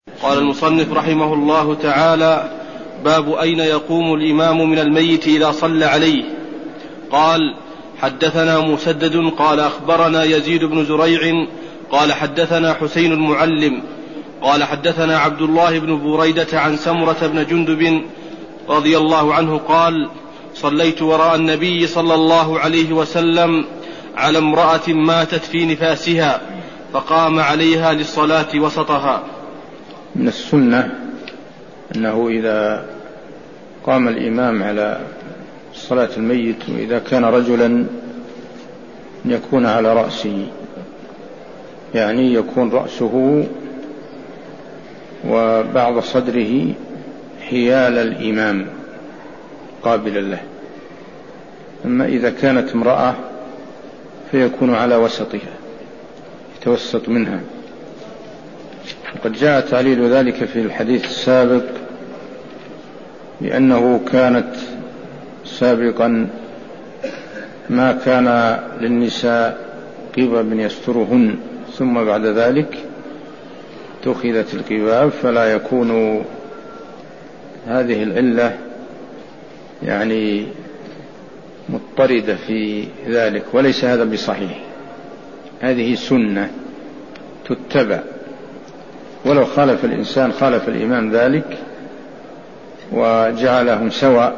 قال المصنف رحمه الله تعالى: باب أين يقوم الإمام من الميت إذا صلى عليه. قال: حدثنا مسدد قال أخبرنا يزيد بن زريع قال حدثنا حسين المعلم قال حدثنا عبد الله بن بريدة عن سمرة بن جندب رضي الله عنه قال: صليت وراء النبي صلى الله عليه وسلم على امرأة ماتت في نفاسها فقام عليها للصلاة وسطها. من السنة أنه إذا قام الإمام على صلاة الميت وإذا كان رجلا يكون على رأسه، يعني يكون رأسه وبعض صدره حيال الإمام قابلا له. أما إذا كانت امرأة فيكون على وسطها يتوسط منها، وقد جاء تعليل ذلك في الحديث السابق لأنه كانت سابقا ما كان للنساء قباب يسترهن، ثم بعد ذلك اتخذت القباب، فلا يكون هذه العلة يعني مضطردة في ذلك، وليس هذا بصحيح. هذه سنة تتبع، ولو خالف الإنسان خالف الإمام ذلك وجعلهم سواء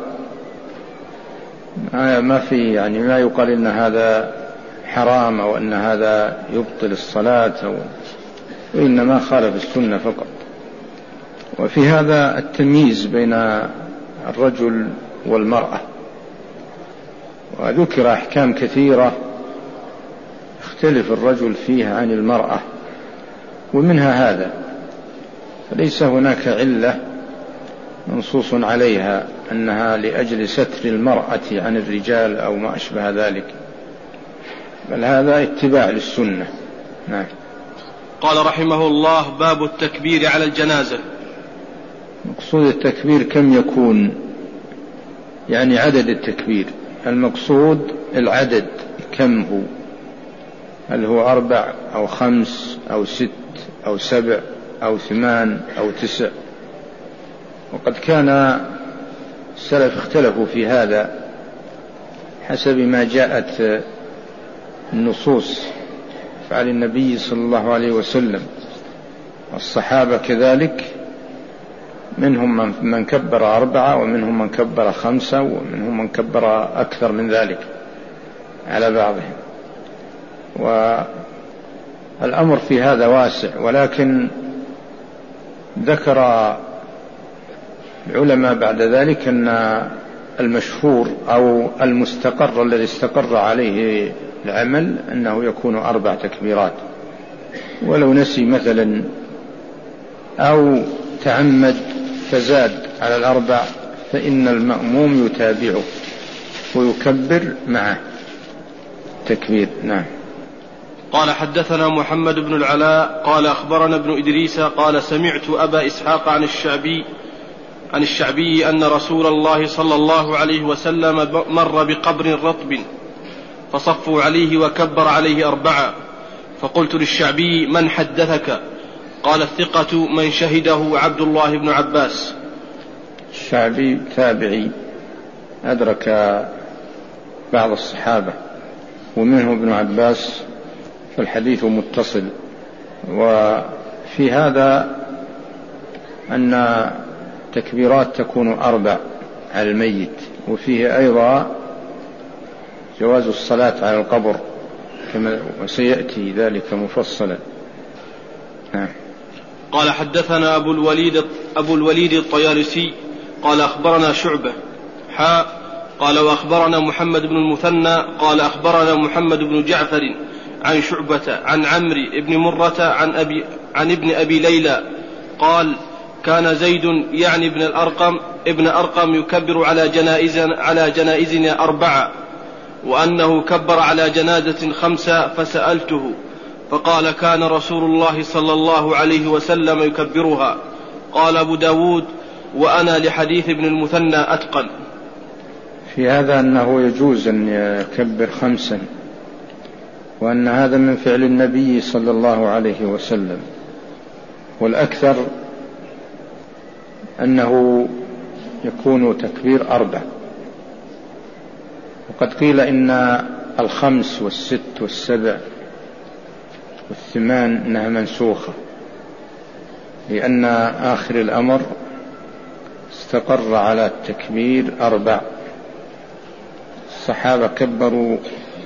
ما في يعني ما يقال إن هذا حرام أو أن هذا يبطل الصلاة، وإنما خالف السنة فقط. وفي هذا التمييز بين الرجل والمرأة، وذكر أحكام كثيرة يختلف الرجل فيها عن المرأة، ومنها هذا، فليس هناك علة منصوص عليها أنها لأجل ستر المرأة عن الرجال أو ما أشبه ذلك، بل هذا اتباع للسنة. نعم. قال رحمه الله: باب التكبير على الجنازة. مقصود التكبير كم يكون، يعني عدد التكبير، المقصود العدد كم هو، هل هو 4 أو 5 أو 6 أو 7 أو 8 أو 9. وقد كان السلف اختلفوا في هذا حسب ما جاءت النصوص فعل النبي صلى الله عليه وسلم، والصحابة كذلك، منهم من كبر 4 ومنهم من كبر 5 ومنهم من كبر أكثر من ذلك على بعضهم. والأمر في هذا واسع، ولكن ذكر العلماء بعد ذلك أن المشهور أو المستقر الذي استقر عليه العمل أنه يكون 4 تكبيرات، ولو نسي مثلا أو تعمد فزاد على 4 فإن المأموم يتابعه ويكبر معه تكبير. نعم. قال: حدثنا محمد بن العلاء قال أخبرنا ابن إدريس قال سمعت أبا إسحاق عن الشعبي أن رسول الله صلى الله عليه وسلم مر بقبر رطب فصفوا عليه وكبر عليه 4، فقلت للشعبي: من حدثك؟ قال: الثقة من شهده عبد الله بن عباس. الشعبي تابعي أدرك بعض الصحابة ومنه ابن عباس، فالحديث متصل. وفي هذا أن تكبيرات تكون 4 على الميت، وفيه أيضا جواز الصلاة على القبر كما وسيأتي ذلك مفصلا. قال: حدثنا أبو الوليد الطيالسي قال أخبرنا شعبة قال وأخبرنا محمد بن المثنى قال أخبرنا محمد بن جعفر عن شعبة عن عمرو بن مرة عن ابن أبي ليلى قال: كان زيد يعني ابن أرقم يكبر على جنائزنا 4، وأنه كبر على جنازة 5، فسألته فقال: كان رسول الله صلى الله عليه وسلم يكبرها. قال أبو داود: وأنا لحديث ابن المثنى أتقن. في هذا أنه يجوز أن يكبر 5، وأن هذا من فعل النبي صلى الله عليه وسلم، والأكثر أنه يكون تكبير 4. وقد قيل إن 5 و6 و7 و8 إنها منسوخة، لأن آخر الأمر استقر على التكبير 4. الصحابة كبروا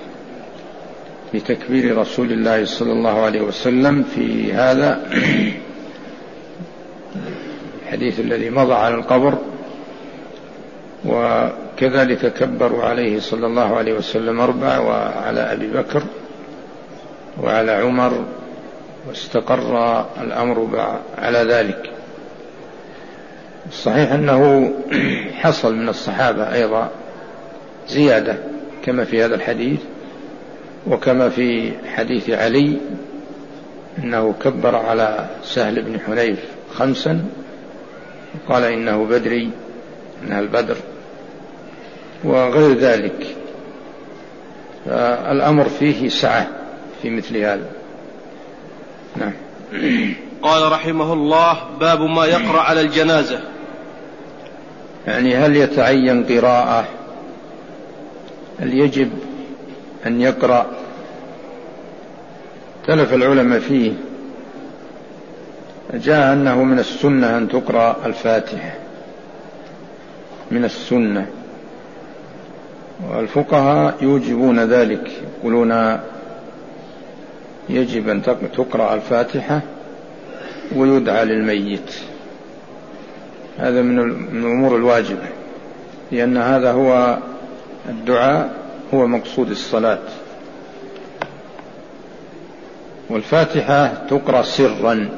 بتكبير رسول الله صلى الله عليه وسلم في هذا الحديث الذي مضى على القبر، وكذلك كبروا عليه صلى الله عليه وسلم 4، وعلى أبي بكر وعلى عمر، واستقر الأمر على ذلك. الصحيح أنه حصل من الصحابة أيضا زيادة كما في هذا الحديث، وكما في حديث علي أنه كبر على سهل بن حنيف 5، وقال إنه بدري، إنها البدر، وغير ذلك. فالأمر فيه سعة في مثل هذا. نعم. قال رحمه الله: باب ما يقرأ على الجنازة. يعني هل يتعين قراءة؟ هل يجب أن يقرأ؟ اختلف العلماء فيه. جاء أنه من السنة أن تقرأ الفاتحة، من السنة، والفقهاء يوجبون ذلك، يقولون يجب أن تقرأ الفاتحة ويدعى للميت. هذا من الأمور الواجبة، لأن هذا هو الدعاء، هو مقصود الصلاة. والفاتحة تقرأ سرا،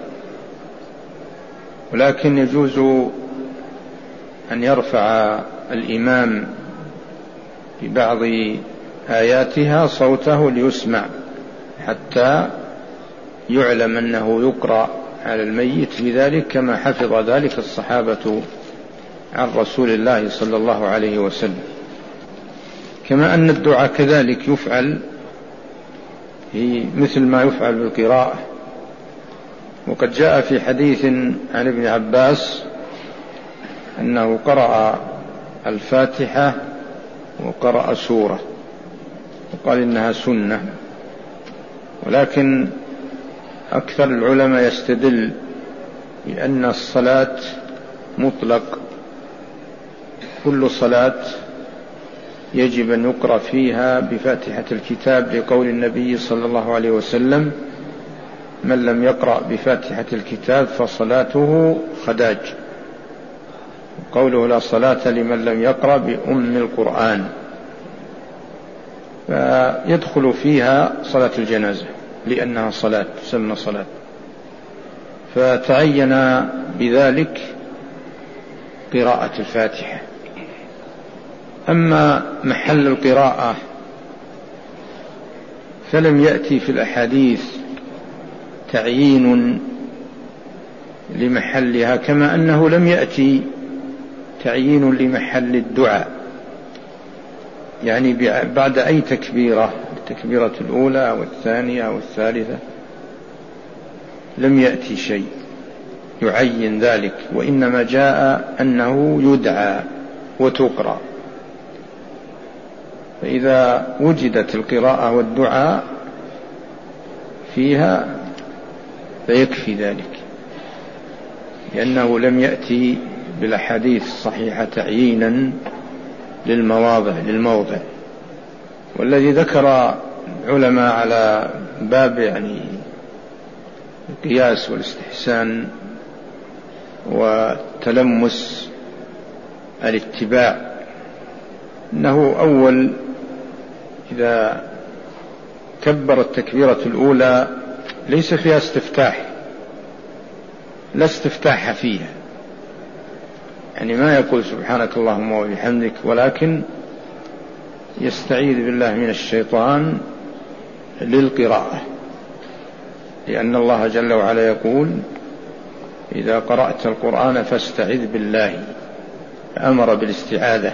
ولكن يجوز أن يرفع الإمام ببعض آياتها صوته ليسمع، حتى يعلم أنه يقرأ على الميت بذلك، كما حفظ ذلك الصحابة عن رسول الله صلى الله عليه وسلم. كما أن الدعاء كذلك يفعل مثل ما يفعل بالقراءة. وقد جاء في حديث عن ابن عباس أنه قرأ الفاتحة وقرأ سورة، وقال إنها سنة. ولكن أكثر العلماء يستدل بأن الصلاة مطلق، كل صلاة يجب أن يقرأ فيها بفاتحة الكتاب، لقول النبي صلى الله عليه وسلم: من لم يقرأ بفاتحة الكتاب فصلاته خداج. وقوله: لا صلاة لمن لم يقرأ بأم القرآن. فيدخل فيها صلاة الجنازة، لأنها صلاة، تسمى صلاة، فتعين بذلك قراءة الفاتحة. أما محل القراءة فلم يأتي في الأحاديث تعيين لمحلها، كما أنه لم يأتي تعيين لمحل الدعاء، يعني بعد أي تكبيرة، التكبيرة الأولى أو الثانية أو الثالثة، لم يأتي شيء يعين ذلك، وإنما جاء أنه يدعى وتقرأ. فإذا وجدت القراءة والدعاء فيها فيكفي ذلك، لأنه لم يأتي بالأحاديث الصحيحة تعيينا للموضع. والذي ذكر العلماء على باب يعني القياس والاستحسان وتلمس الاتباع، أنه أول إذا كبر التكبيرة الأولى ليس فيها استفتاح، لا استفتاح فيها، يعني ما يقول سبحانك اللهم وبحمدك، ولكن يستعيذ بالله من الشيطان للقراءة، لأن الله جل وعلا يقول: إذا قرأت القرآن فاستعذ بالله، أمر بالاستعاذة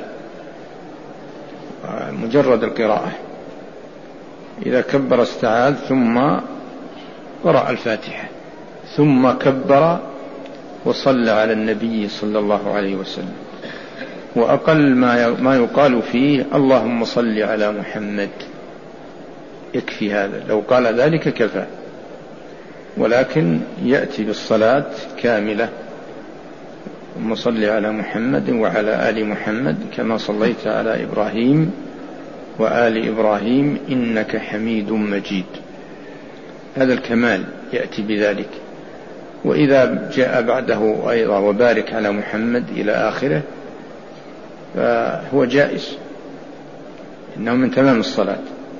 مجرد القراءة. إذا كبر استعاذ، ثم قرأ الفاتحة، ثم كبر وصلى على النبي صلى الله عليه وسلم، وأقل ما يقال فيه اللهم صل على محمد، يكفي هذا، لو قال ذلك كفى، ولكن يأتي بالصلاة كاملة، ثم صل على محمد وعلى آل محمد كما صليت على إبراهيم وآل إبراهيم إنك حميد مجيد. هذا الكمال يأتي بذلك. وإذا جاء بعده أيضا وبارك على محمد إلى آخره فهو جائز، إنه من تمام الصلاة.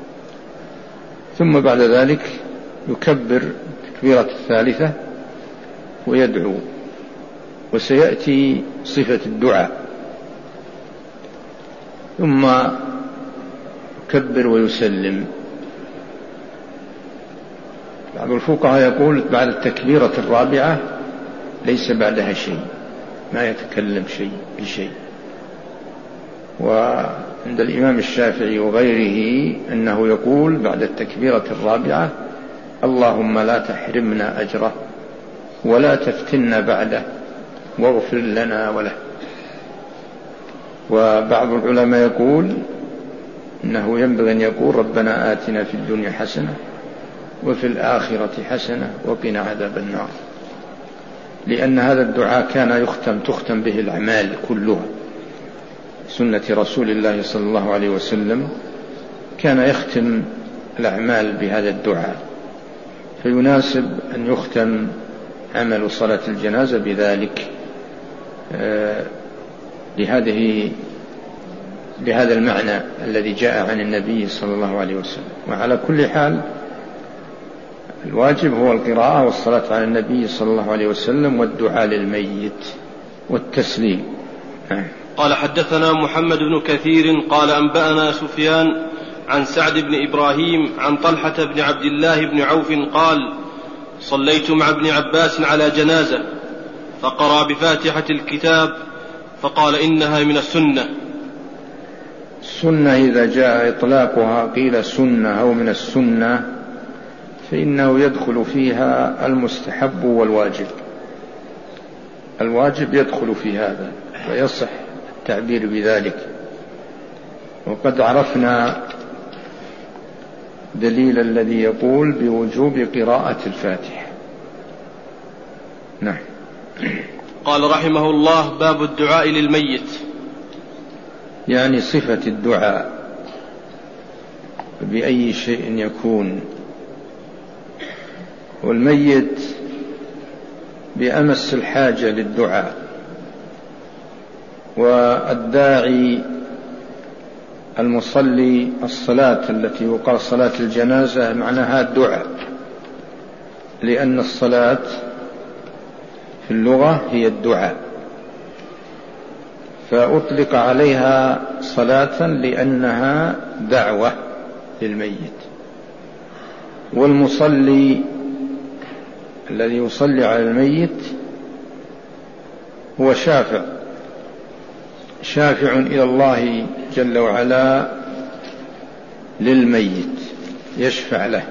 ثم بعد ذلك يكبر التكبيرة الثالثة ويدعو، وسيأتي صفة الدعاء، ثم يكبر ويسلم. بعض الفقهاء يقول بعد التكبيرة الرابعة ليس بعدها شيء، ما يتكلم شيء بشيء. وعند الإمام الشافعي وغيره أنه يقول بعد التكبيرة الرابعة اللهم لا تحرمنا أجره ولا تفتنا بعده واغفر لنا وله. وبعض العلماء يقول إنه ينبغي أن يقول ربنا آتنا في الدنيا حسنة وفي الآخرة حسنة وقنا عذاب النار، لأن هذا الدعاء كان تختم به الأعمال كلها. سنة رسول الله صلى الله عليه وسلم كان يختم الأعمال بهذا الدعاء، فيناسب أن يختم عمل صلاة الجنازة بذلك، بهذا المعنى الذي جاء عن النبي صلى الله عليه وسلم. وعلى كل حال الواجب هو القراءة والصلاة على النبي صلى الله عليه وسلم والدعاء للميت والتسليم. قال حدثنا محمد بن كثير قال أنبأنا سفيان عن سعد بن إبراهيم عن طلحة بن عبد الله بن عوف قال صليت مع ابن عباس على جنازة فقرأ بفاتحة الكتاب فقال إنها من السنة. السنة إذا جاء إطلاقها قيل سنة أو من السنة فإنه يدخل فيها المستحب والواجب. الواجب يدخل في هذا ويصح التعبير بذلك. وقد عرفنا دليل الذي يقول بوجوب قراءة الفاتحة. نعم. قال رحمه الله باب الدعاء للميت، يعني صفة الدعاء بأي شيء يكون، والميت بأمس الحاجة للدعاء، والداعي المصلي الصلاة التي يقال صلاة الجنازة معناها الدعاء، لأن الصلاة في اللغة هي الدعاء، فأطلق عليها صلاة لأنها دعوة للميت. والمصلي الذي يصلي على الميت هو شافع إلى الله جل وعلا للميت، يشفع له.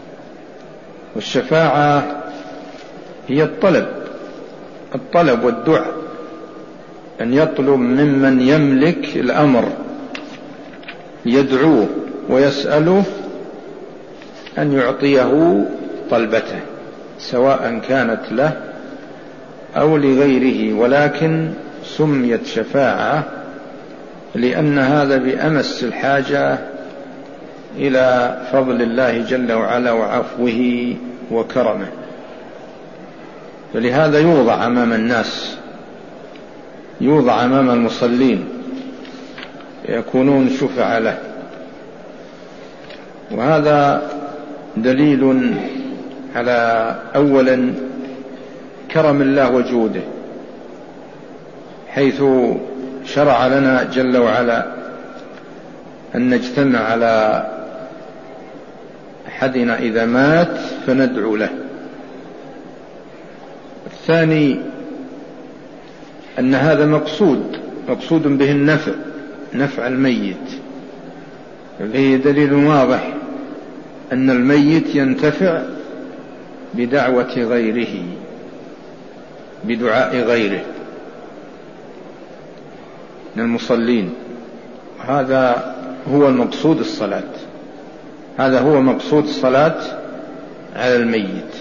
والشفاعة هي الطلب والدعاء، أن يطلب ممن يملك الأمر، يدعوه ويسأله أن يعطيه طلبته سواء كانت له أو لغيره، ولكن سميت شفاعة لأن هذا بأمس الحاجة إلى فضل الله جل وعلا وعفوه وكرمه، فلهذا يوضع أمام الناس، يوضع أمام المصلين يكونون شفعاء له. وهذا دليل على أولا كرم الله وجوده، حيث شرع لنا جل وعلا أن نجتمع على أحدنا إذا مات فندعو له. الثاني أن هذا مقصود به نفع الميت، فيه دليل واضح أن الميت ينتفع بدعوة غيره، بدعاء غيره من المصلين. هذا هو المقصود الصلاة، هذا هو مقصود الصلاة على الميت.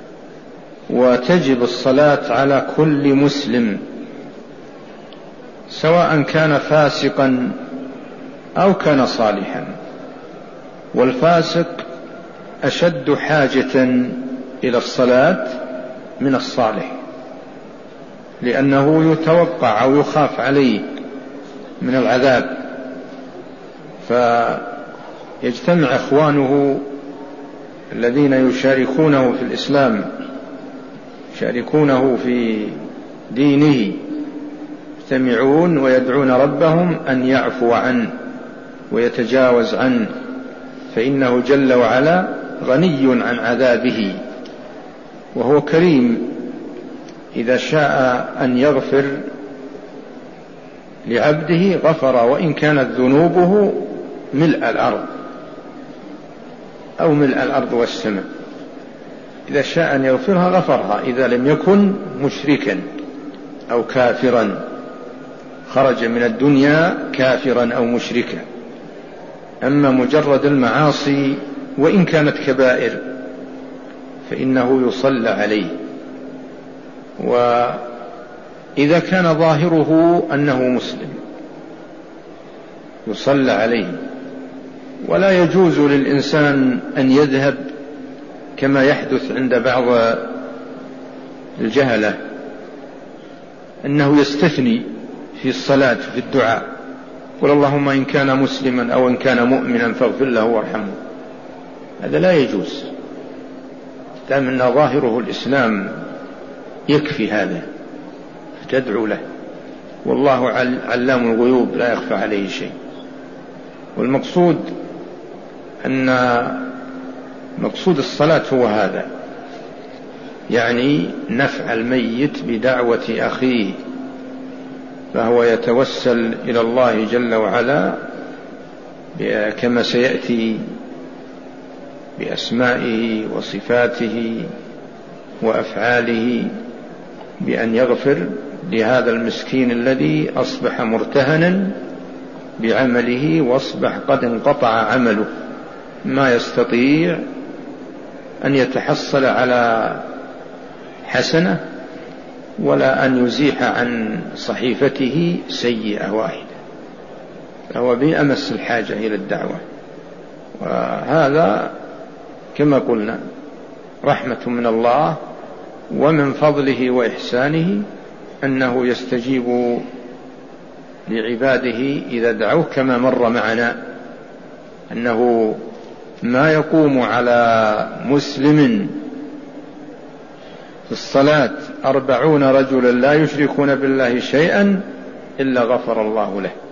وتجب الصلاة على كل مسلم سواء كان فاسقا أو كان صالحا، والفاسق أشد حاجة إلى الصلاة من الصالح، لأنه يتوقع أو يخاف عليه من العذاب، فيجتمع إخوانه الذين يشاركونه في الإسلام، يشاركونه في دينه، يجتمعون ويدعون ربهم أن يعفو عنه ويتجاوز عنه، فإنه جل وعلا غني عن عذابه، وهو كريم إذا شاء أن يغفر لعبده غفر، وإن كانت ذنوبه ملء الأرض أو ملء الأرض والسماء، إذا شاء أن يغفرها غفرها، إذا لم يكن مشركا أو كافرا، خرج من الدنيا كافرا أو مشركا. أما مجرد المعاصي وإن كانت كبائر فإنه يصلى عليه، وإذا كان ظاهره أنه مسلم يصلى عليه. ولا يجوز للإنسان أن يذهب كما يحدث عند بعض الجهلة أنه يستثني في الصلاة في الدعاء، قل اللهم إن كان مسلما أو إن كان مؤمنا فاغفر له وارحمه. هذا لا يجوز، دام أن ظاهره الإسلام يكفي هذا، فتدعو له، والله علام الغيوب لا يخفى عليه شيء. والمقصود أن مقصود الصلاة هو هذا، يعني نفع الميت بدعوة أخيه، فهو يتوسل إلى الله جل وعلا كما سيأتي بأسمائه وصفاته وأفعاله بأن يغفر لهذا المسكين الذي أصبح مرتهنا بعمله، وأصبح قد انقطع عمله، ما يستطيع أن يتحصل على حسنة ولا أن يزيح عن صحيفته سيئة واحدة، فهو بأمس الحاجة إلى الدعوة. وهذا كما قلنا رحمة من الله، ومن فضله وإحسانه أنه يستجيب لعباده إذا دعوه، كما مر معنا أنه ما يقوم على مسلم في الصلاة 40 رجلا لا يشركون بالله شيئا إلا غفر الله له.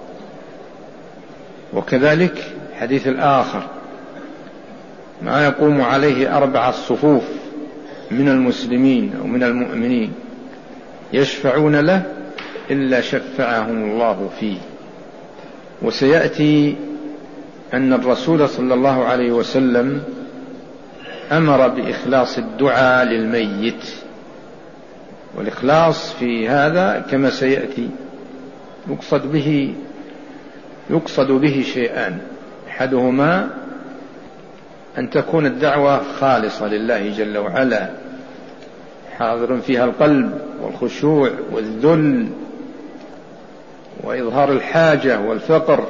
وكذلك حديث الآخر ما يقوم عليه 4 صفوف من المسلمين أو من المؤمنين يشفعون له إلا شفعهم الله فيه. وسيأتي أن الرسول صلى الله عليه وسلم أمر بإخلاص الدعاء للميت، والإخلاص في هذا كما سيأتي يقصد به شيئان: أحدهما أن تكون الدعوة خالصة لله جل وعلا، حاضر فيها القلب والخشوع والذل وإظهار الحاجة والفقر.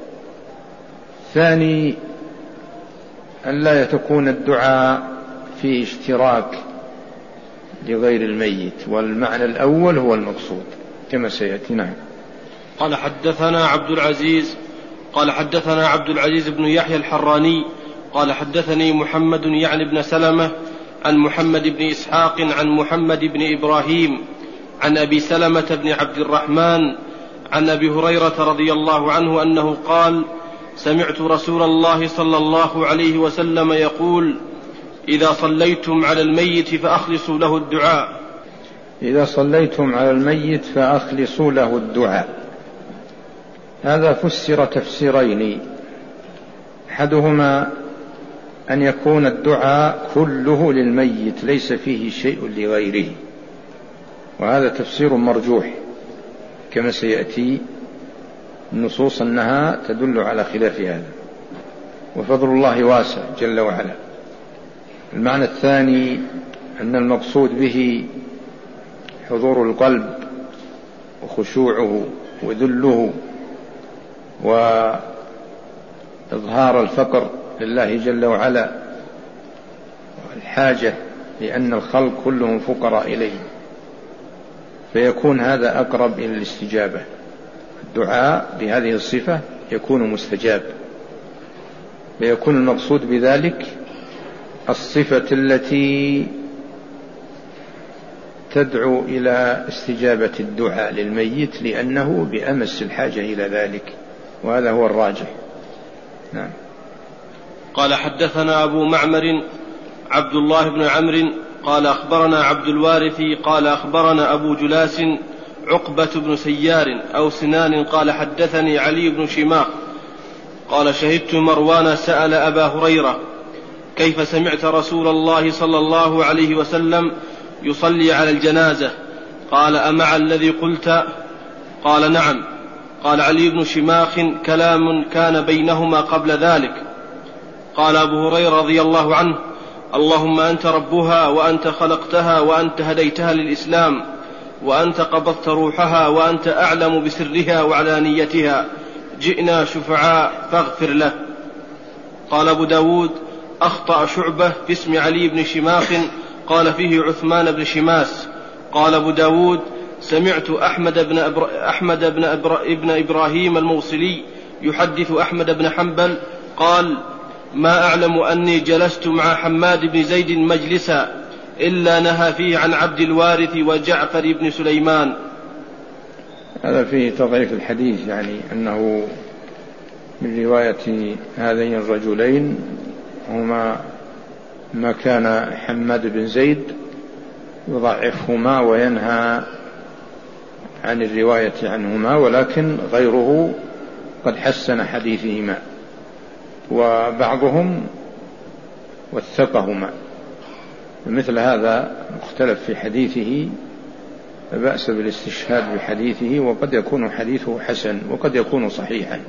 ثاني أن لا تكون الدعاء في اشتراك لغير الميت، والمعنى الأول هو المقصود كما سيأتي. نعم. قال حدثنا عبد العزيز بن يحيى الحراني قال حدثني محمد يعني بن سلمة عن محمد بن إسحاق عن محمد بن إبراهيم عن أبي سلمة بن عبد الرحمن عن أبي هريرة رضي الله عنه أنه قال: سمعت رسول الله صلى الله عليه وسلم يقول: إذا صليتم على الميت فأخلصوا له الدعاء. إذا صليتم على الميت فأخلصوا له الدعاء. هذا فسر تفسيرين: أحدهما أن يكون الدعاء كله للميت ليس فيه شيء لغيره، وهذا تفسير مرجوح كما سيأتي النصوص أنها تدل على خلاف هذا، وفضل الله واسع جل وعلا. المعنى الثاني أن المقصود به حضور القلب وخشوعه وذله وإظهار الفقر لله جل وعلا والحاجة، لأن الخلق كلهم فقراء إليه، فيكون هذا أقرب إلى الاستجابة. الدعاء بهذه الصفة يكون مستجاب، فيكون المقصود بذلك الصفة التي تدعو إلى استجابة الدعاء للميت، لأنه بأمس الحاجة إلى ذلك، وهذا هو الراجح. نعم. قال حدثنا أبو معمر عبد الله بن عمرو قال أخبرنا عبد الوارث قال أخبرنا أبو جلاس عقبة بن سيار أو سنان قال حدثني علي بن شماخ قال شهدت مروان سأل أبا هريرة كيف سمعت رسول الله صلى الله عليه وسلم يصلي على الجنازة؟ قال أمع الذي قلت؟ قال نعم. قال علي بن شماخ كلام كان بينهما قبل ذلك. قال أبو هريرة رضي الله عنه اللهم أنت ربها وأنت خلقتها وأنت هديتها للإسلام وأنت قبضت روحها وأنت أعلم بسرها وعلانيتها، جئنا شفعاء فاغفر له. قال أبو داود أخطأ شعبة في اسم علي بن شماخ قال فيه عثمان بن شماس. قال أبو داود سمعت أحمد بن إبراهيم الموصلي يحدث أحمد بن حنبل قال ما أعلم أني جلست مع حماد بن زيد مجلسا إلا نهى فيه عن عبد الوارث وجعفر بن سليمان. هذا فيه تضعيف الحديث، يعني أنه من رواية هذين الرجلين هما ما كان حماد بن زيد يضعفهما وينهى عن الرواية عنهما، ولكن غيره قد حسن حديثهما، وبعضهم وثقهما. مثل هذا مختلف في حديثه فبأس بالاستشهاد بحديثه، وقد يكون حديثه حسن وقد يكون صحيحا.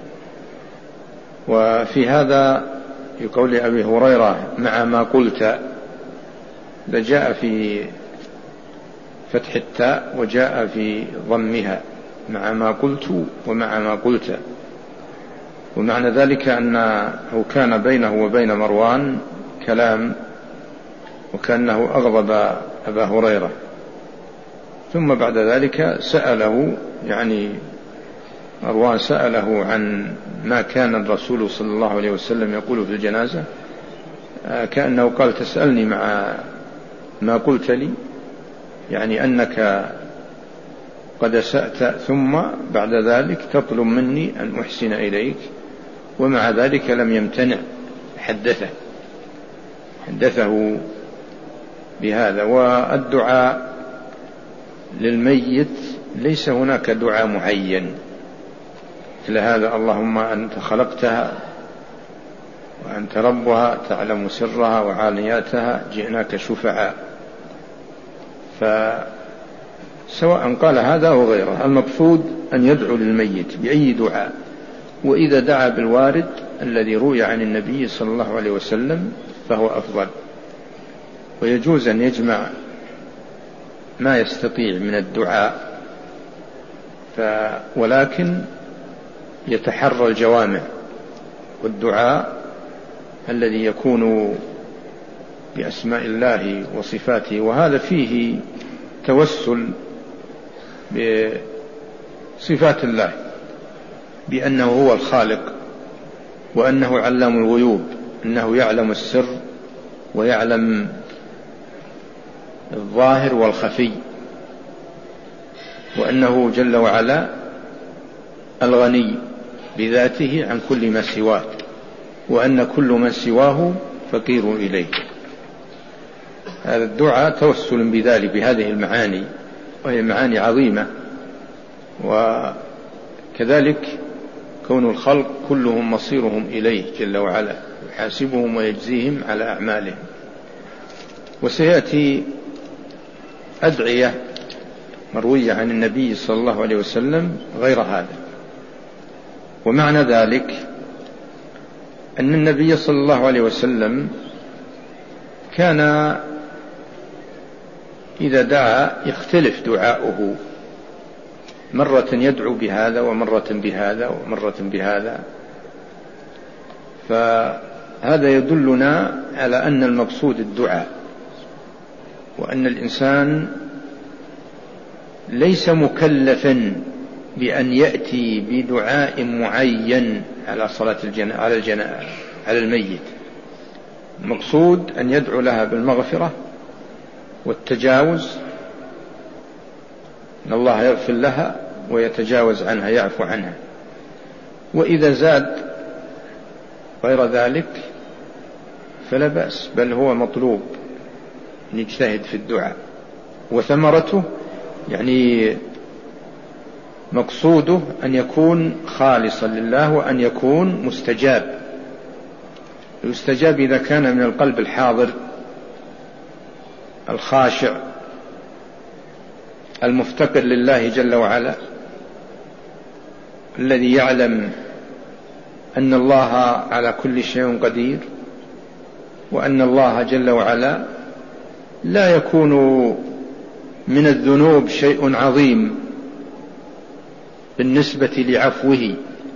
وفي هذا يقول أبي هريرة مع ما قلت، جاء في فتح التاء وجاء في ضمها مع ما قلت ومع ما قلت، ومعنى ذلك أنه كان بينه وبين مروان كلام، وكأنه أغضب أبا هريرة، ثم بعد ذلك سأله، يعني مروان سأله عن ما كان الرسول صلى الله عليه وسلم يقول في الجنازة، كأنه قال تسألني مع ما قلت لي، يعني أنك قد أسأت ثم بعد ذلك تطلب مني أن أحسن إليك، ومع ذلك لم يمتنع، حدثه بهذا. والدعاء للميت ليس هناك دعاء معين مثل هذا، اللهم أنت خلقتها وأنت ربها تعلم سرها وعالياتها جئناك شفعاء، فسواء قال هذا أو غيره، المقصود أن يدعو للميت بأي دعاء، وإذا دعا بالوارد الذي روي عن النبي صلى الله عليه وسلم فهو أفضل. ويجوز أن يجمع ما يستطيع من الدعاء، ولكن يتحرى الجوامع، والدعاء الذي يكون بأسماء الله وصفاته، وهذا فيه توسل بصفات الله بأنه هو الخالق، وأنه علام الغيوب، أنه يعلم السر ويعلم الظاهر والخفي، وأنه جل وعلا الغني بذاته عن كل ما سواه، وأن كل من سواه فقير إليه. هذا الدعاء توسل بذلك بهذه المعاني، وهي معاني عظيمة. وكذلك كون الخلق كلهم مصيرهم إليه جل وعلا، يحاسبهم ويجزيهم على أعمالهم. وسيأتي أدعية مروية عن النبي صلى الله عليه وسلم غير هذا. ومعنى ذلك أن النبي صلى الله عليه وسلم كان إذا دعا يختلف دعاؤه، مرة يدعو بهذا ومرة بهذا ومرة بهذا، فهذا يدلنا على أن المقصود الدعاء، وأن الإنسان ليس مكلفا بأن يأتي بدعاء معين على صلاة على الميت. المقصود أن يدعو لها بالمغفرة والتجاوز، أن الله يغفر لها ويتجاوز عنها، يعفو عنها. وإذا زاد غير ذلك فلا بأس، بل هو مطلوب أن يجتهد في الدعاء، وثمرته يعني مقصوده أن يكون خالصا لله وأن يكون مستجاب. يستجاب إذا كان من القلب الحاضر الخاشع المفتقر لله جل وعلا، الذي يعلم أن الله على كل شيء قدير، وأن الله جل وعلا لا يكون من الذنوب شيء عظيم بالنسبة لعفوه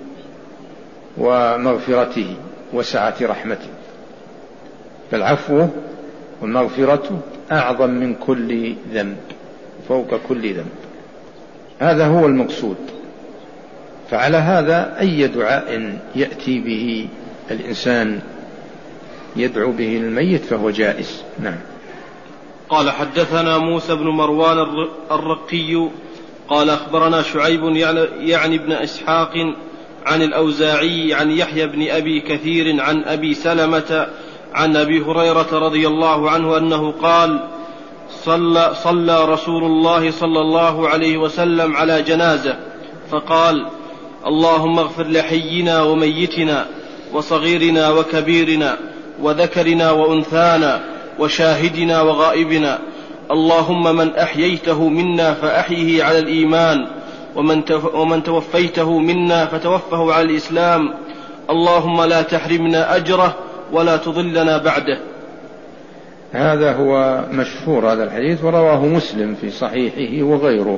ومغفرته وسعة رحمته، فالعفو والمغفرة أعظم من كل ذنب، فوق كل ذنب. هذا هو المقصود. فعلى هذا أي دعاء يأتي به الإنسان يدعو به الميت فهو جائز. نعم. قال حدثنا موسى بن مروان الرقي قال أخبرنا شعيب يعني ابن إسحاق عن الأوزاعي عن يحيى بن أبي كثير عن أبي سلمة عن أبي هريرة رضي الله عنه أنه قال: صلى رسول الله صلى الله عليه وسلم على جنازة فقال: اللهم اغفر لحينا وميتنا وصغيرنا وكبيرنا وذكرنا وأنثانا وشاهدنا وغائبنا، اللهم من أحييته منا فأحيه على الإيمان، ومن توفيته منا فتوفه على الإسلام، اللهم لا تحرمنا أجره ولا تضلنا بعده. هذا هو مشهور هذا الحديث، ورواه مسلم في صحيحه وغيره.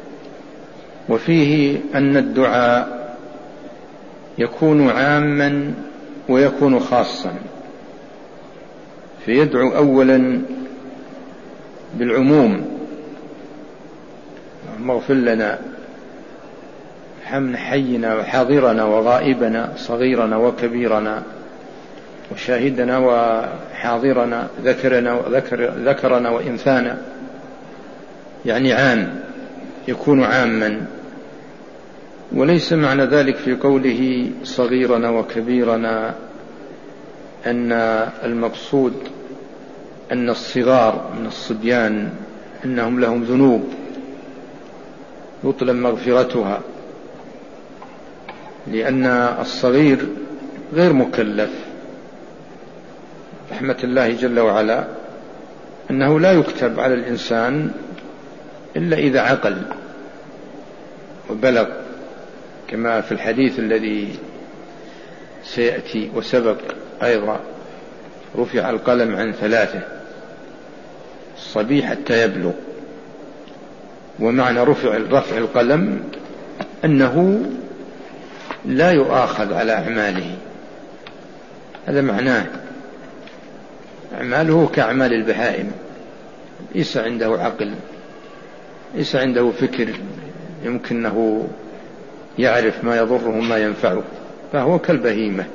وفيه أن الدعاء يكون عاما ويكون خاصا، فيدعو أولا بالعموم: اللهم اغفر لنا حينا وحاضرنا وغائبنا صغيرنا وكبيرنا وشاهدنا وحاضرنا ذكرنا وإنثانا، يعني عام، يكون عاما. وليس معنى ذلك في قوله صغيرنا وكبيرنا أن المقصود أن الصغار من الصبيان أنهم لهم ذنوب يطلب مغفرتها، لأن الصغير غير مكلف. رحمة الله جل وعلا أنه لا يكتب على الإنسان إلا إذا عقل وبلغ، كما في الحديث الذي سيأتي وسبق أيضا: رفع القلم عن 3: الصبي حتى يبلغ. ومعنى رفع القلم أنه لا يؤاخذ على أعماله، هذا معناه. أعماله كأعمال البهائم، ليس عنده عقل، ليس عنده فكر يمكنه يعرف ما يضره وما ينفعه، فهو كالبهيمة.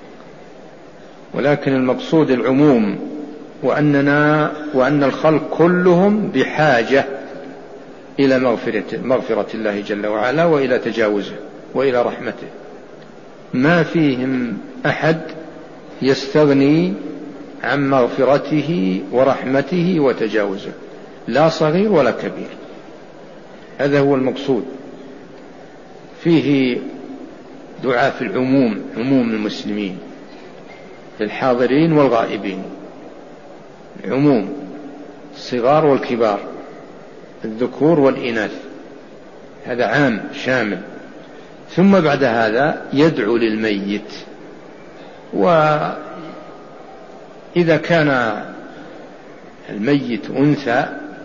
ولكن المقصود العموم، وأن الخلق كلهم بحاجة إلى مغفرة الله جل وعلا وإلى تجاوزه وإلى رحمته، ما فيهم أحد يستغني عن مغفرته ورحمته وتجاوزه، لا صغير ولا كبير. هذا هو المقصود. فيه دعاء في العموم، عموم المسلمين، للحاضرين والغائبين، العموم، الصغار والكبار، الذكور والإناث، هذا عام شامل. ثم بعد هذا يدعو للميت، وإذا كان الميت أنثى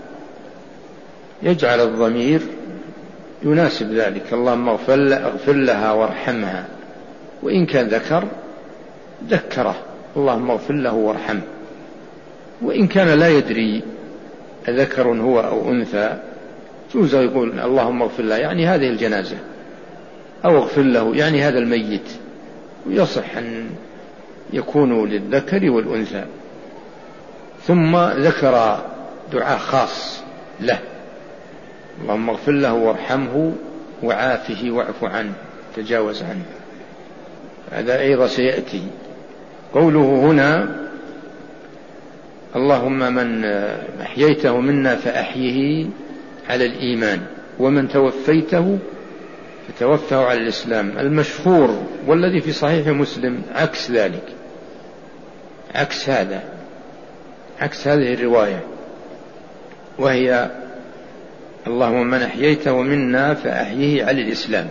يجعل الضمير يناسب ذلك، اللهم اغفر لها وارحمها، وإن كان ذكر ذكره اللهم اغفر له وارحمه، وإن كان لا يدري ذكر هو أو أنثى جوز يقول اللهم اغفر له يعني هذه الجنازة، أو اغفر له يعني هذا الميت، ويصح أن يكون للذكر والأنثى. ثم ذكر دعاء خاص له، اللهم اغفر له وارحمه وعافه واعف عنه تجاوز عنه، هذا أيضا سيأتي. قوله هنا اللهم من أحييته منا فأحيه على الإيمان، ومن توفيته فتوفه على الإسلام. المشهور والذي في صحيح مسلم عكس ذلك، عكس هذه الرواية، وهي اللهم من أحييته منا فأحيه على الإسلام،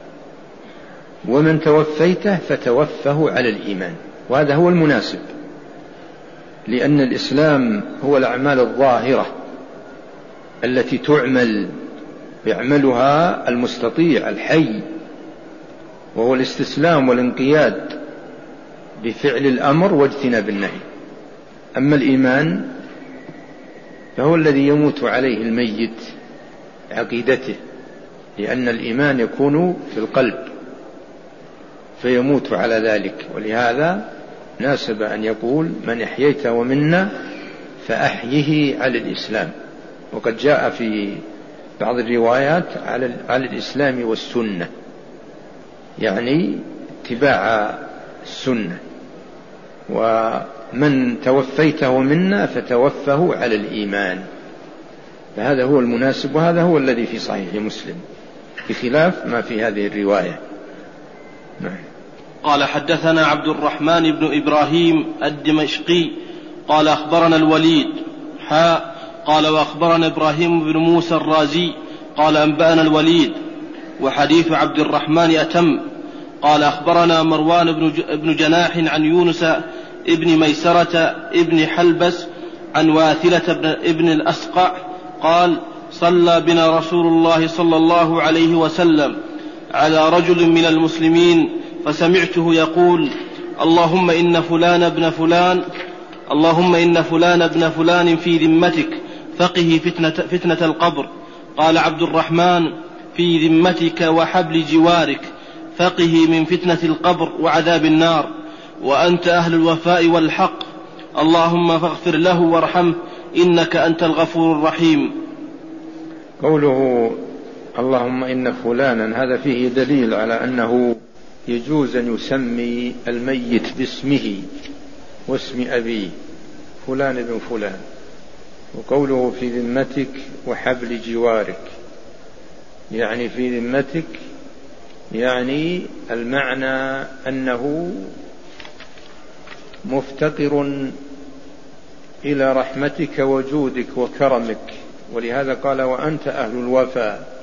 ومن توفيته فتوفه على الإيمان. وهذا هو المناسب، لأن الإسلام هو الأعمال الظاهرة التي يعملها المستطيع الحي، وهو الاستسلام والانقياد بفعل الأمر واجتناب النهي. أما الإيمان فهو الذي يموت عليه الميت عقيدته، لأن الإيمان يكون في القلب فيموت على ذلك. ولهذا ناسب أن يقول من أحييته منا فأحيه على الإسلام. وقد جاء في بعض الروايات على الإسلام والسنة، يعني اتباع السنة. ومن توفيته منا فتوفه على الإيمان، فهذا هو المناسب، وهذا هو الذي في صحيح مسلم بخلاف ما في هذه الرواية. قال حدثنا عبد الرحمن بن إبراهيم الدمشقي قال أخبرنا الوليد قال وأخبرنا إبراهيم بن موسى الرازي قال أنبأنا الوليد، وحديث عبد الرحمن أتم. قال أخبرنا مروان بن جناح عن يونس ابن ميسرة ابن حلبس عن واثلة ابن الأسقع قال صلى بنا رسول الله صلى الله عليه وسلم على رجل من المسلمين فسمعته يقول اللهم إن فلان ابن فلان في ذمتك فقه فتنة القبر. قال عبد الرحمن في ذمتك وحبل جوارك فقه من فتنة القبر وعذاب النار، وأنت أهل الوفاء والحق، اللهم فاغفر له وارحمه إنك أنت الغفور الرحيم. قوله اللهم إن فلانا هذا فيه دليل على أنه يجوز أن يسمي الميت باسمه واسم أبيه فلان بن فلان. وقوله في ذمتك وحبل جوارك يعني في ذمتك، يعني المعنى أنه مفتقر إلى رحمتك وجودك وكرمك، ولهذا قال وأنت أهل الوفاء،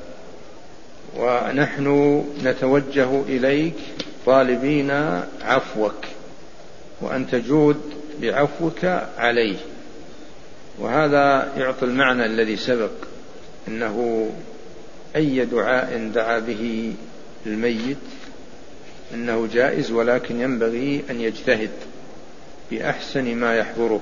ونحن نتوجه إليك طالبين عفوك وأن تجود بعفوك عليه. وهذا يعطي المعنى الذي سبق، أنه أي دعاء دعا به الميت أنه جائز، ولكن ينبغي أن يجتهد بأحسن ما يحضره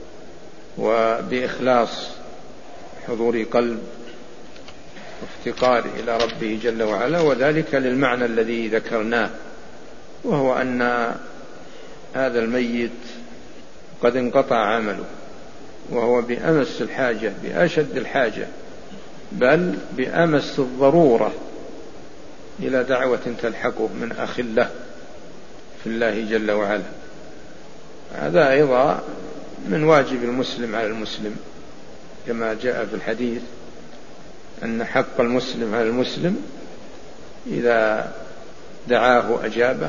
وبإخلاص حضور قلب وافتقار إلى ربه جل وعلا، وذلك للمعنى الذي ذكرناه، وهو أن هذا الميت قد انقطع عمله وهو بأمس الحاجة، بأشد الحاجة، بل بأمس الضرورة إلى دعوة تلحقه من أخ له في الله جل وعلا. هذا أيضا من واجب المسلم على المسلم، كما جاء في الحديث أن حق المسلم على المسلم إذا دعاه أجابه،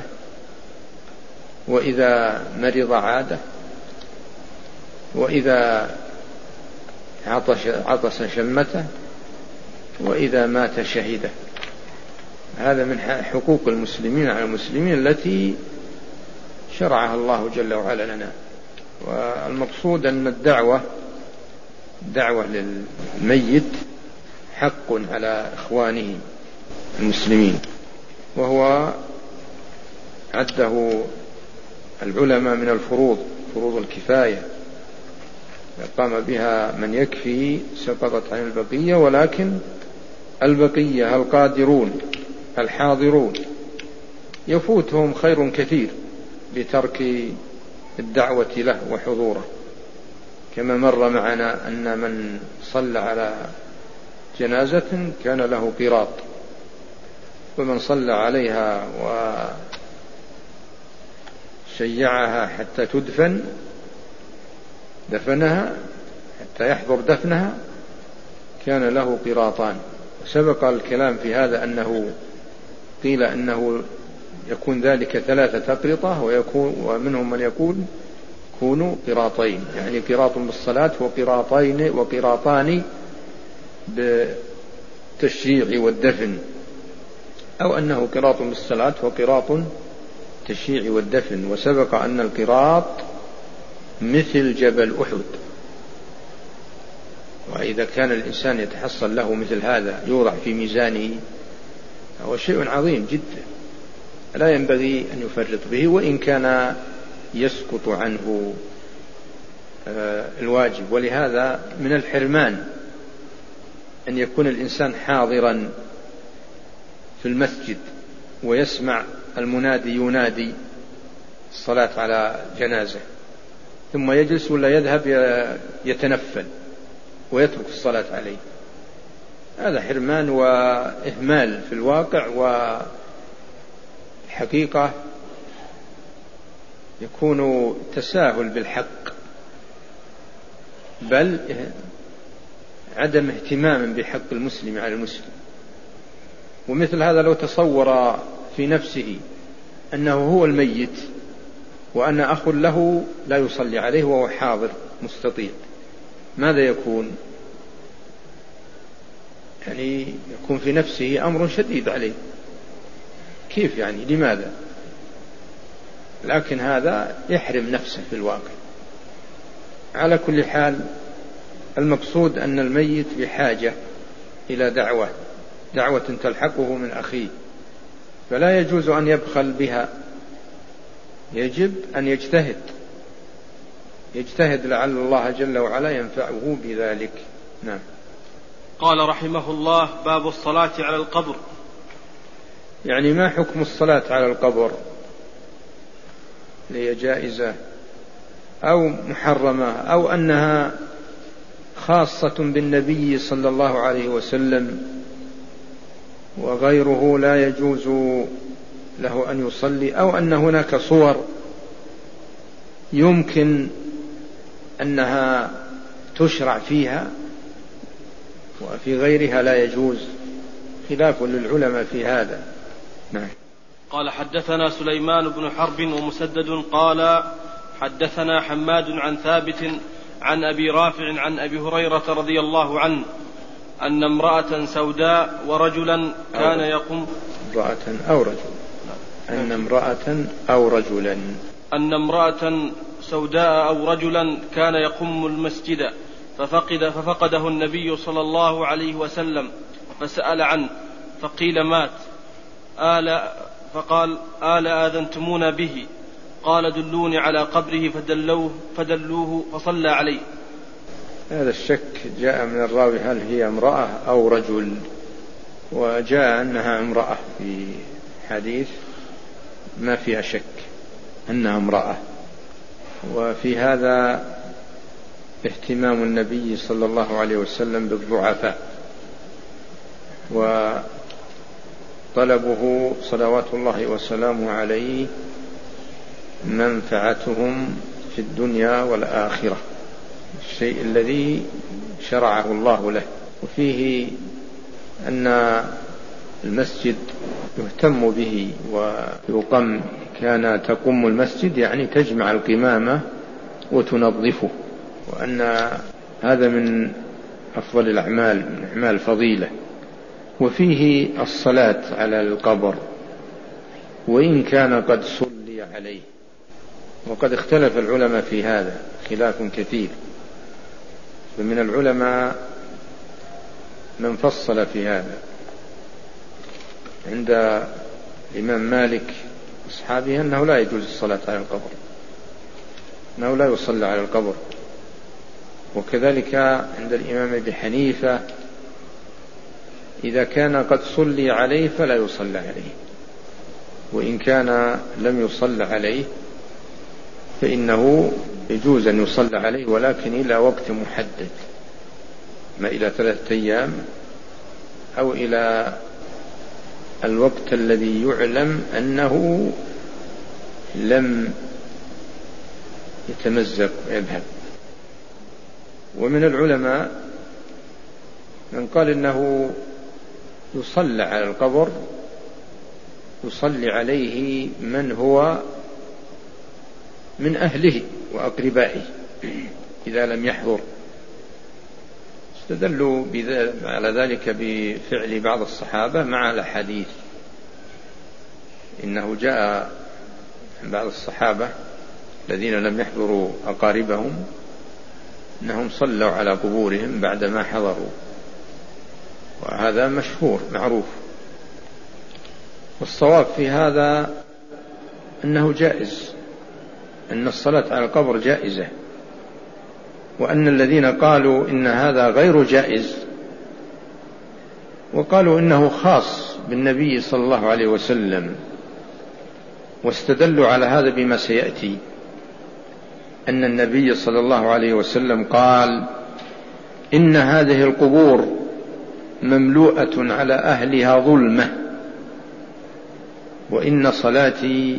وإذا مرض عاده، وإذا عطس شمته، وإذا مات شهده. هذا من حقوق المسلمين على المسلمين التي شرعها الله جل وعلا لنا. والمقصود أن الدعوة للميت حق على إخوانه المسلمين، وهو عده العلماء من فروض الكفاية، قام بها من يكفي سقطت عن البقية، ولكن البقية القادرون الحاضرون يفوتهم خير كثير بترك الدعوة له وحضوره، كما مر معنا أن من صلى على جنازة كان له قيراط، ومن صلى عليها وشيعها حتى دفنها حتى يحضر دفنها كان له قيراطان. وسبق الكلام في هذا أنه قيل أنه يكون ذلك 3 أقرطة، ومنهم من يقول كونوا قراطين، يعني قراط بالصلاة وقراطان بالتشييع والدفن، أو أنه قراط بالصلاة وقراط التشييع والدفن. وسبق أن القراط مثل جبل أحد، وإذا كان الإنسان يتحصل له مثل هذا يوضع في ميزانه هو شيء عظيم جدا، لا ينبغي أن يفرط به، وإن كان يسقط عنه الواجب. ولهذا من الحرمان أن يكون الإنسان حاضرا في المسجد ويسمع المنادي ينادي الصلاة على جنازة، ثم يجلس ولا يذهب يتنفل ويترك الصلاة عليه. هذا حرمان وإهمال في الواقع، والحقيقة يكون تساهل بالحق، بل عدم اهتمام بحق المسلم على المسلم. ومثل هذا لو تصور في نفسه أنه هو الميت وأن أخ له لا يصلي عليه وهو حاضر مستطيع، ماذا يكون؟ يعني يكون في نفسه أمر شديد عليه، كيف يعني؟ لماذا؟ لكن هذا يحرم نفسه في الواقع. على كل حال المقصود أن الميت بحاجة إلى دعوة تلحقه من أخيه، فلا يجوز أن يبخل بها، يجب أن يجتهد لعل الله جل وعلا ينفعه بذلك. نعم. قال رحمه الله: باب الصلاة على القبر. يعني ما حكم الصلاة على القبر؟ هي جائزة أو محرمة، أو أنها خاصة بالنبي صلى الله عليه وسلم وغيره لا يجوز له أن يصلي، أو أن هناك صور يمكن أنها تشرع فيها وفي غيرها لا يجوز، خلاف للعلماء في هذا. نعم. قال: حدثنا سليمان بن حرب ومسدد قال حدثنا حماد عن ثابت عن أبي رافع عن أبي هريرة رضي الله عنه أن امرأة سوداء ورجلا كان يقوم أن امرأة سوداء أو رجلا كان يقوم المسجد ففقده النبي صلى الله عليه وسلم فسأل عنه فقيل مات. فقال: آذنتمونا به؟ قال: دلوني على قبره فدلوه فصلى عليه. هذا الشك جاء من الراوي هل هي امرأة أو رجل، وجاء أنها امرأة في حديث ما فيها شك أنها امرأة. وفي هذا اهتمام النبي صلى الله عليه وسلم بالضعفاء، وطلبه صلوات الله وسلامه عليه منفعتهم في الدنيا والآخرة، الشيء الذي شرعه الله له. وفيه أن المسجد يهتم به ويقم، كان تقم المسجد يعني تجمع القمامة وتنظفه، وأن هذا من أفضل الأعمال، من أعمال فضيلة. وفيه الصلاة على القبر وإن كان قد صلي عليه، وقد اختلف العلماء في هذا خلاف كثير، فمن العلماء من فصل في هذا. عند الإمام مالك أصحابه أنه لا يجوز الصلاة على القبر، أنه لا يصلى على القبر، وكذلك عند الإمام أبي حنيفة إذا كان قد صلي عليه فلا يصلى عليه، وإن كان لم يصلى عليه فإنه يجوز أن يصلى عليه، ولكن إلى وقت محدد، ما إلى 3 أيام أو إلى الوقت الذي يعلم أنه لم يتمزق ويذهب. ومن العلماء من قال إنه يصلى على القبر، يصلي عليه من هو من أهله وأقربائه إذا لم يحضر. استدلوا على ذلك بفعل بعض الصحابة مع الحديث، إنه جاء عن بعض الصحابة الذين لم يحضروا أقاربهم أنهم صلوا على قبورهم بعدما حضروا، وهذا مشهور معروف. والصواب في هذا أنه جائز، أن الصلاة على القبر جائزة، وأن الذين قالوا إن هذا غير جائز وقالوا إنه خاص بالنبي صلى الله عليه وسلم، واستدلوا على هذا بما سيأتي، أن النبي صلى الله عليه وسلم قال: إن هذه القبور مملوءة على أهلها ظلمة، وإن صلاتي،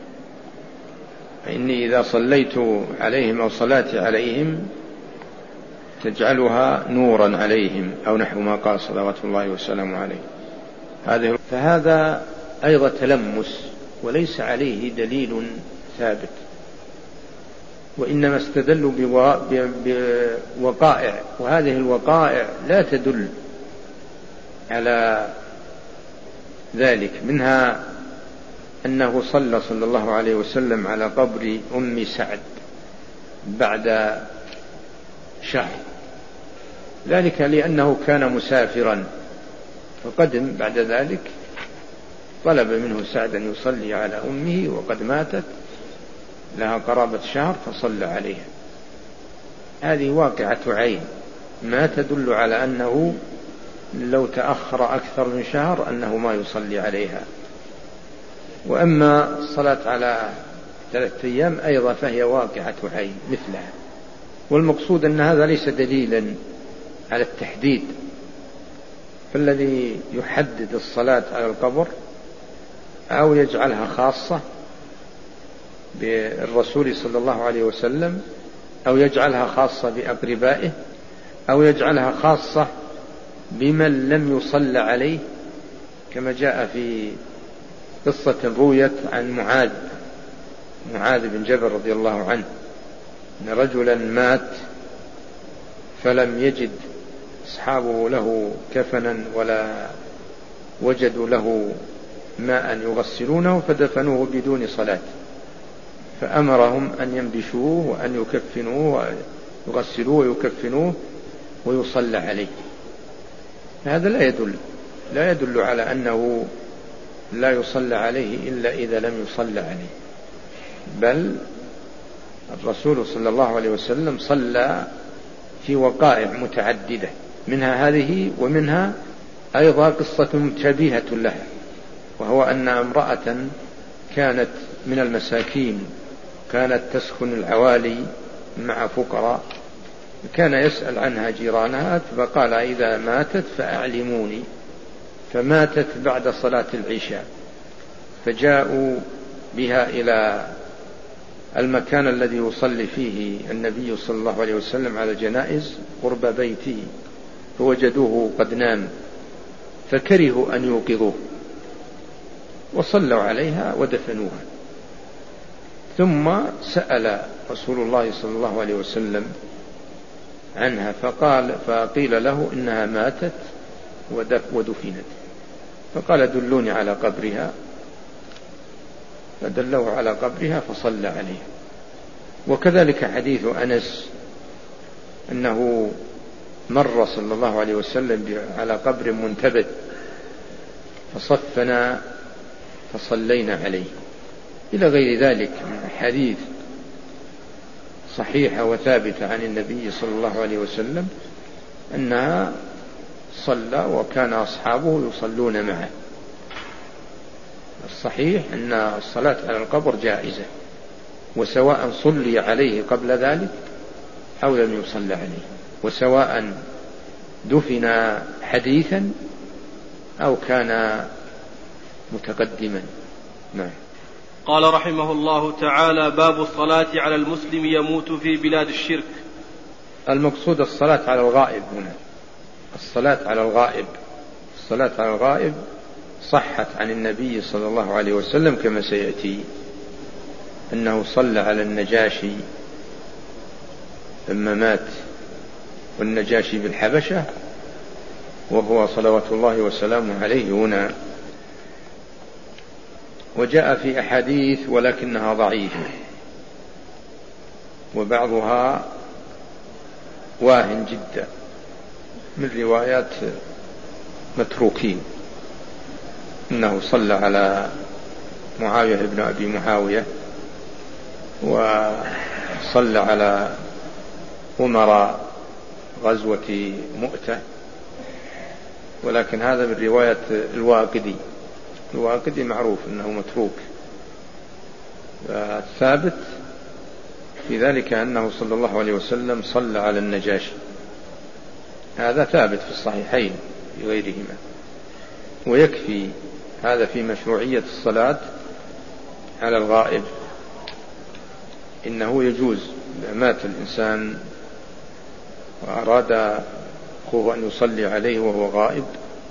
إني إذا صليت عليهم أو صلاتي عليهم تجعلها نورا عليهم، أو نحو ما قال صلوات الله وسلامه عليه. فهذا أيضا تلمس وليس عليه دليل ثابت، وإنما استدلوا بوقائع، وهذه الوقائع لا تدل على ذلك. منها أنه صلى الله عليه وسلم على قبر أم سعد بعد شهر، ذلك لأنه كان مسافرا فقدم بعد ذلك، طلب منه سعد أن يصلي على أمه وقد ماتت لها قرابة شهر فصلى عليها. هذه واقعة عين ما تدل على أنه لو تأخر أكثر من شهر أنه ما يصلي عليها. وأما الصلاة على 3 أيام أيضا فهي واقعة عين مثلها. والمقصود أن هذا ليس دليلا على التحديد، فالذي يحدد الصلاة على القبر أو يجعلها خاصة بالرسول صلى الله عليه وسلم، أو يجعلها خاصة بأقربائه، أو يجعلها خاصة بمن لم يصلى عليه، كما جاء في قصة رويت عن معاذ بن جبل رضي الله عنه، أن رجلا مات فلم يجد أصحابه له كفنا ولا وجدوا له ماء يغسلونه فدفنوه بدون صلاة، فأمرهم أن ينبشوه وأن يكفنوه ويغسلوه ويكفنوه ويصلى عليه. هذا لا يدل على أنه لا يصلى عليه إلا إذا لم يصلى عليه، بل الرسول صلى الله عليه وسلم صلى في وقائع متعددة، منها هذه ومنها أيضا قصة مشابهة لها، وهو أن امرأة كانت من المساكين كانت تسكن العوالي مع فقراء، كان يسأل عنها جيرانها، فقال: إذا ماتت فأعلموني. فماتت بعد صلاة العشاء، فجاءوا بها إلى المكان الذي يصلي فيه النبي صلى الله عليه وسلم على الجنائز قرب بيته، فوجدوه قد نام، فكرهوا أن يوقظوه وصلوا عليها ودفنوها. ثم سأل رسول الله صلى الله عليه وسلم عنها فقيل له إنها ماتت ودفنت، فقال دلوني على قبرها، فدلوه على قبرها فصلى عليه. وكذلك حديث أنس أنه مر صلى الله عليه وسلم على قبر منتبذ فصفنا فصلينا عليه، إلى غير ذلك من حديث صحيحة وثابتة عن النبي صلى الله عليه وسلم أنها صلى وكان أصحابه يصلون معه. الصحيح أن الصلاة على القبر جائزة، وسواء صلي عليه قبل ذلك أو لم يصلى عليه، وسواء دفن حديثا أو كان متقدما. نعم. قال رحمه الله تعالى: باب الصلاة على المسلم يموت في بلاد الشرك. المقصود الصلاة على الغائب هنا، الصلاة على الغائب. الصلاة على الغائب صحت عن النبي صلى الله عليه وسلم كما سيأتي، أنه صلى على النجاشي لما مات، والنجاشي بالحبشة، وهو صلوات الله وسلامه عليه هنا. وجاء في أحاديث ولكنها ضعيفة، وبعضها واهن جدا من روايات متروكين، إنه صلى على معاوية بن أبي معاوية، وصلى على أمراء غزوة مؤتة، ولكن هذا من رواية الواقدي. الواقدي معروف أنه متروك. الثابت في ذلك أنه صلى الله عليه وسلم صلى على النجاشي، هذا ثابت في الصحيحين في غيرهما، ويكفي هذا في مشروعية الصلاة على الغائب. إنه يجوز إذا مات الإنسان وأراد أخوه أن يصلي عليه وهو غائب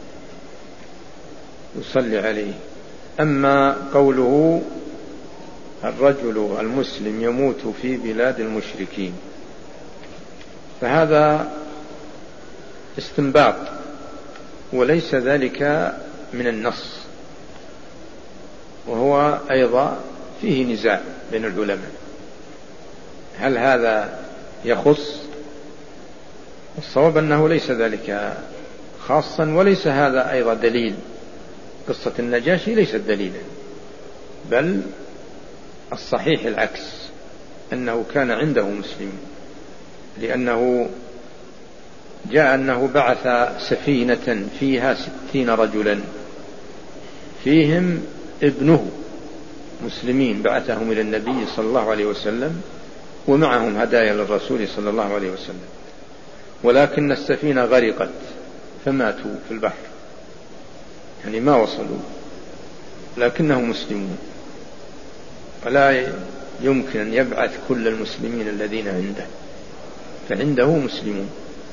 يصلي عليه. أما قوله الرجل المسلم يموت في بلاد المشركين، فهذا استنباط وليس ذلك من النص، وهو أيضا فيه نزاع بين العلماء، هل هذا يخص؟ الصواب أنه ليس ذلك خاصا، وليس هذا أيضا دليل. قصة النجاشي ليست دليلا، بل الصحيح العكس، أنه كان عنده مسلمين، لأنه جاء أنه بعث سفينة فيها 60 رجلا فيهم ابنه مسلمين، بعثهم إلى النبي صلى الله عليه وسلم ومعهم هدايا للرسول صلى الله عليه وسلم، ولكن السفينة غرقت فماتوا في البحر، يعني ما وصلوا، لكنهم مسلمون، ولا يمكن أن يبعث كل المسلمين الذين عنده، فعنده مسلمون.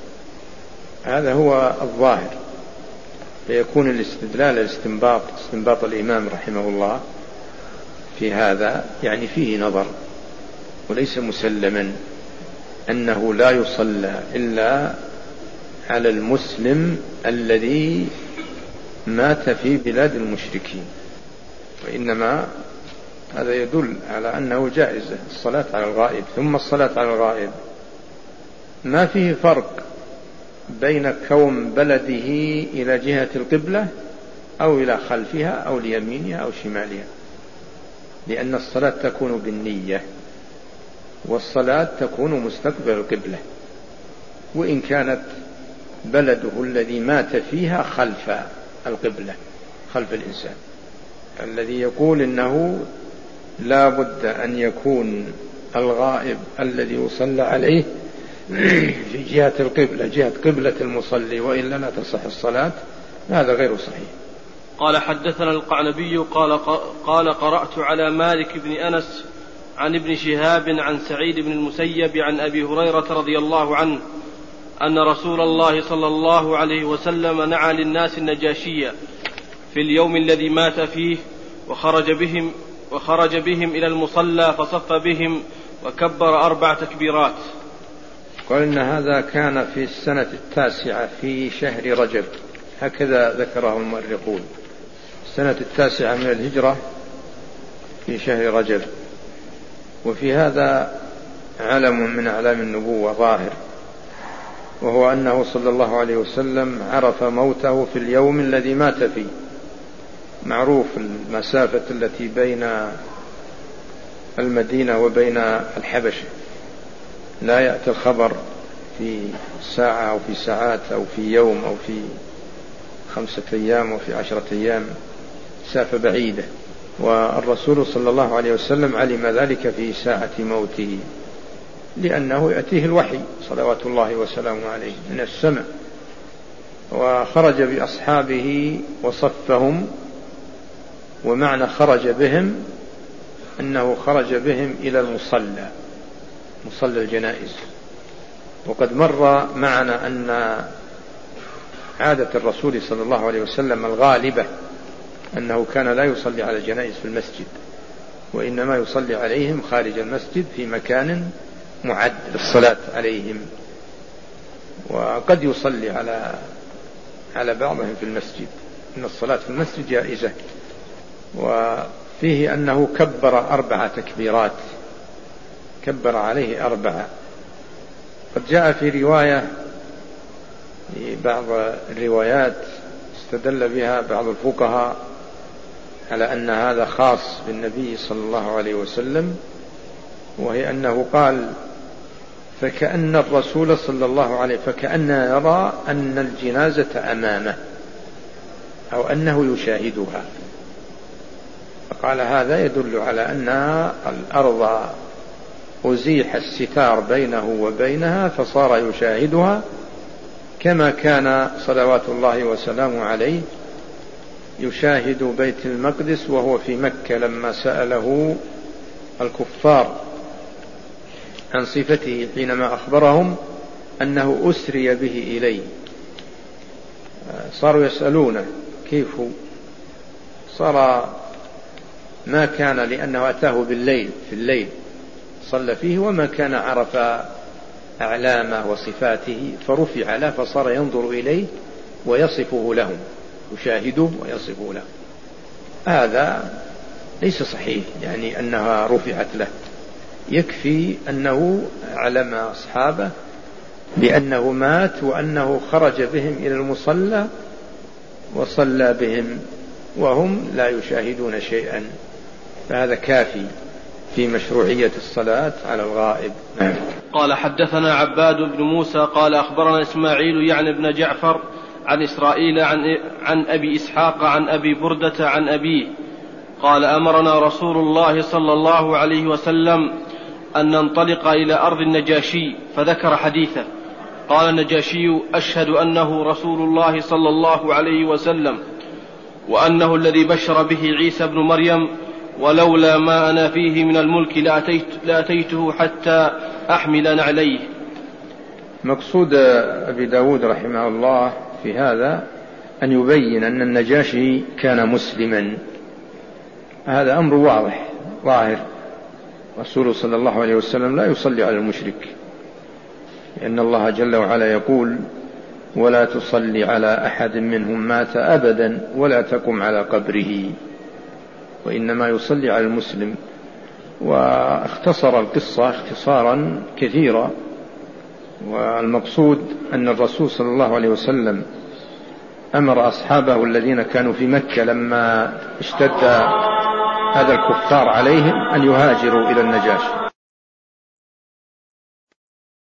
هذا هو الظاهر، فيكون الاستدلال استنباط الإمام رحمه الله في هذا يعني فيه نظر، وليس مسلما أنه لا يصلى إلا على المسلم الذي مات في بلاد المشركين، وإنما هذا يدل على أنه جائزة الصلاة على الغائب. ثم الصلاة على الغائب ما فيه فرق بين كون بلده إلى جهة القبلة أو إلى خلفها أو ليمينها أو شمالها، لأن الصلاة تكون بالنية، والصلاة تكون مستقبل القبلة، وإن كانت بلده الذي مات فيها خلف القبلة، خلف الإنسان. الذي يقول إنه لا بد أن يكون الغائب الذي يصلى عليه في جهة القبلة، جهة قبلة المصلي، وإلا لا تصح الصلاة، هذا غير صحيح. قال حدثنا القعنبي قال قرأت على مالك بن أنس عن ابن شهاب عن سعيد بن المسيب عن أبي هريرة رضي الله عنه أن رسول الله صلى الله عليه وسلم نعى للناس النجاشية في اليوم الذي مات فيه، وخرج بهم إلى المصلى فصف بهم وكبر 4 تكبيرات. قال إن هذا كان في السنة 9 في شهر رجب، هكذا ذكره المؤرخون. السنة 9 من الهجرة في شهر رجب. وفي هذا علم من أعلام النبوة ظاهر، وهو أنه صلى الله عليه وسلم عرف موته في اليوم الذي مات فيه. معروف المسافة التي بين المدينة وبين الحبشة، لا يأتي الخبر في ساعة أو في ساعات أو في يوم أو في 5 أيام أو في 10 أيام، مسافة بعيدة. والرسول صلى الله عليه وسلم علم ذلك في ساعة موته، لأنه يأتيه الوحي صلوات الله وسلامه عليه من السماء. وخرج بأصحابه وصفهم، ومعنى خرج بهم أنه خرج بهم إلى المصلى، مصلى الجنائز. وقد مر معنا أن عادة الرسول صلى الله عليه وسلم الغالبة أنه كان لا يصلي على الجنائز في المسجد، وإنما يصلي عليهم خارج المسجد في مكان معد للصلاة عليهم، وقد يصلي على بعضهم في المسجد، إن الصلاة في المسجد جائزة. وفيه أنه كبر 4 تكبيرات، كبر عليه 4. قد جاء في رواية، في بعض الروايات استدل بها بعض الفقهاء على أن هذا خاص بالنبي صلى الله عليه وسلم، وهي أنه قال: فكأن الرسول صلى الله عليه فكأن يرى أن الجنازة أمامه أو أنه يشاهدها. فقال هذا يدل على أن الأرض أزيح الستار بينه وبينها فصار يشاهدها، كما كان صلوات الله وسلامه عليه يشاهد بيت المقدس وهو في مكة لما سأله الكفار عن صفته حينما أخبرهم أنه أسري به إليه. صاروا يسألونه كيف صار، ما كان لأنه أتاه بالليل، في الليل صلى فيه، وما كان عرف أعلامه وصفاته، فرفع له فصار ينظر إليه ويصفه لهم، يشاهده ويصفه له. هذا ليس صحيح، يعني أنها رفعت له، يكفي أنه علم أصحابه بأنه مات وأنه خرج بهم إلى المصلى وصلى بهم وهم لا يشاهدون شيئا، فهذا كافي في مشروعية الصلاة على الغائب. قال: حدثنا عباد بن موسى قال أخبرنا إسماعيل يعني ابن جعفر عن إسرائيل عن أبي إسحاق عن أبي بردة عن أبيه قال: أمرنا رسول الله صلى الله عليه وسلم أن ننطلق إلى أرض النجاشي، فذكر حديثه. قال النجاشي: أشهد أنه رسول الله صلى الله عليه وسلم، وأنه الذي بشر به عيسى بن مريم، ولولا ما أنا فيه من الملك لأتيته حتى أحمل نعليه. مقصود أبي داود رحمه الله في هذا أن يبين أن النجاشي كان مسلما، هذا أمر واضح ظاهر. رسول صلى الله عليه وسلم لا يصلي على المشرك، لأن الله جل وعلا يقول: ولا تصلي على أحد منهم مات أبدا ولا تقم على قبره، وإنما يصلي على المسلم. واختصر القصة اختصارا كثيرا، والمقصود أن الرسول صلى الله عليه وسلم أمر أصحابه الذين كانوا في مكة لما اشتد هذا الكفار عليهم أن يهاجروا إلى النجاشي.